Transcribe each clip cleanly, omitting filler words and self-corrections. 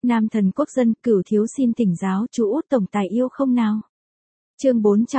Nam thần quốc dân, Cửu thiếu xin thỉnh giáo chú út tổng tài yêu không nào. Chương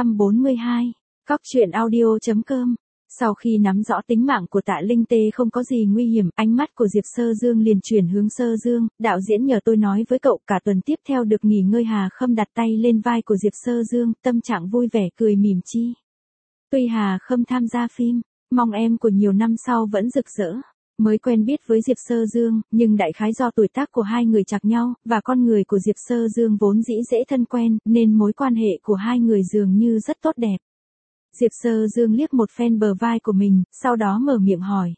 442, Cóc truyện audio.com. Sau khi nắm rõ tính mạng của Tạ Linh Tê không có gì nguy hiểm, ánh mắt của Diệp Sơ Dương liền chuyển hướng Sơ Dương, đạo diễn nhờ tôi nói với cậu cả tuần tiếp theo được nghỉ ngơi. Hà Khâm đặt tay lên vai của Diệp Sơ Dương, tâm trạng vui vẻ cười mỉm chi. Tuy Hà Khâm tham gia phim, mong em của nhiều năm sau vẫn rực rỡ. Mới quen biết với Diệp Sơ Dương, nhưng đại khái do tuổi tác của hai người chạc nhau, và con người của Diệp Sơ Dương vốn dĩ dễ thân quen, nên mối quan hệ của hai người dường như rất tốt đẹp. Diệp Sơ Dương liếc một phen bờ vai của mình, sau đó mở miệng hỏi.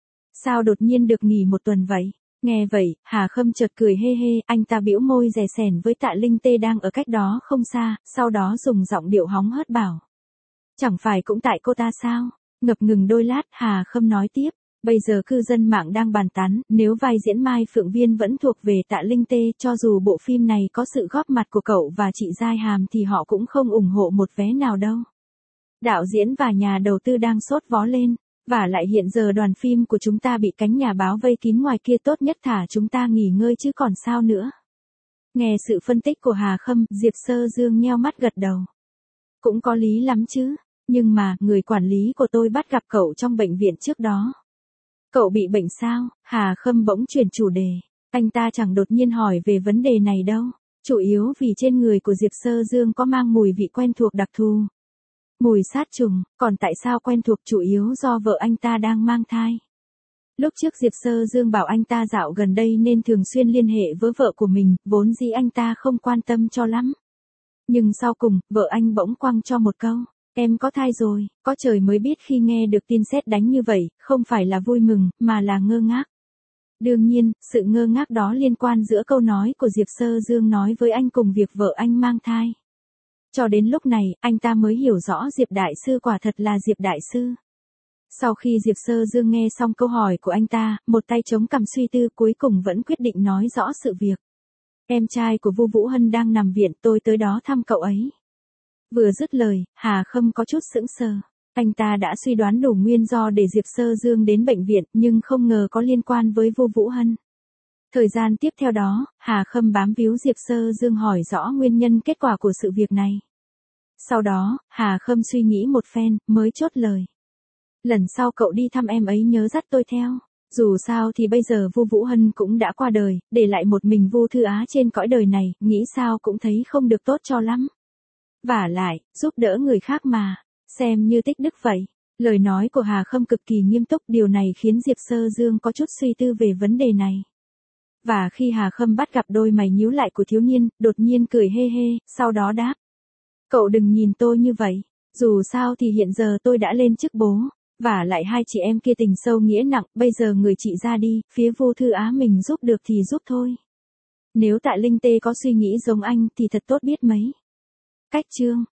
Sao đột nhiên được nghỉ một tuần vậy? Nghe vậy, Hà Khâm chợt cười hê hê, anh ta bĩu môi dè sẻn với Tạ Linh Tê đang ở cách đó không xa, sau đó dùng giọng điệu hóng hớt bảo. Chẳng phải cũng tại cô ta sao? Ngập ngừng đôi lát, Hà Khâm nói tiếp. Bây giờ cư dân mạng đang bàn tán, nếu vai diễn Mai Phượng Viên vẫn thuộc về Tạ Linh Tê, cho dù bộ phim này có sự góp mặt của cậu và chị Giai Hàm thì họ cũng không ủng hộ một vé nào đâu. Đạo diễn và nhà đầu tư đang sốt vó lên, và lại hiện giờ đoàn phim của chúng ta bị cánh nhà báo vây kín ngoài kia, tốt nhất thả chúng ta nghỉ ngơi chứ còn sao nữa. Nghe sự phân tích của Hà Khâm, Diệp Sơ Dương nheo mắt gật đầu. Cũng có lý lắm chứ, nhưng mà, người quản lý của tôi bắt gặp cậu trong bệnh viện trước đó. Cậu bị bệnh sao? Hà Khâm bỗng chuyển chủ đề. Anh ta chẳng đột nhiên hỏi về vấn đề này đâu. Chủ yếu vì trên người của Diệp Sơ Dương có mang mùi vị quen thuộc đặc thù. Mùi sát trùng, còn tại sao quen thuộc chủ yếu do vợ anh ta đang mang thai. Lúc trước Diệp Sơ Dương bảo anh ta dạo gần đây nên thường xuyên liên hệ với vợ của mình, vốn dĩ anh ta không quan tâm cho lắm. Nhưng sau cùng, vợ anh bỗng quăng cho một câu. Em có thai rồi, có trời mới biết khi nghe được tin sét đánh như vậy, không phải là vui mừng, mà là ngơ ngác. Đương nhiên, sự ngơ ngác đó liên quan giữa câu nói của Diệp Sơ Dương nói với anh cùng việc vợ anh mang thai. Cho đến lúc này, anh ta mới hiểu rõ Diệp Đại Sư quả thật là Diệp Đại Sư. Sau khi Diệp Sơ Dương nghe xong câu hỏi của anh ta, một tay chống cằm suy tư, cuối cùng vẫn quyết định nói rõ sự việc. Em trai của Vu Vũ Hân đang nằm viện, tôi tới đó thăm cậu ấy. Vừa dứt lời, Hà Khâm có chút sững sờ. Anh ta đã suy đoán đủ nguyên do để Diệp Sơ Dương đến bệnh viện, nhưng không ngờ có liên quan với Vu Vũ Hân. Thời gian tiếp theo đó, Hà Khâm bám víu Diệp Sơ Dương hỏi rõ nguyên nhân kết quả của sự việc này. Sau đó, Hà Khâm suy nghĩ một phen, mới chốt lời. Lần sau cậu đi thăm em ấy nhớ dắt tôi theo. Dù sao thì bây giờ Vu Vũ Hân cũng đã qua đời, để lại một mình Vu Thư Á trên cõi đời này, nghĩ sao cũng thấy không được tốt cho lắm. Vả lại, giúp đỡ người khác mà, xem như tích đức vậy. Lời nói của Hà Khâm cực kỳ nghiêm túc, điều này khiến Diệp Sơ Dương có chút suy tư về vấn đề này. Và khi Hà Khâm bắt gặp đôi mày nhíu lại của thiếu niên, đột nhiên cười hê hê, sau đó đáp. Cậu đừng nhìn tôi như vậy, dù sao thì hiện giờ tôi đã lên chức bố, và lại hai chị em kia tình sâu nghĩa nặng, bây giờ người chị ra đi, phía Vu Thư Á mình giúp được thì giúp thôi. Nếu Tạ Linh Tê có suy nghĩ giống anh thì thật tốt biết mấy. Cách chương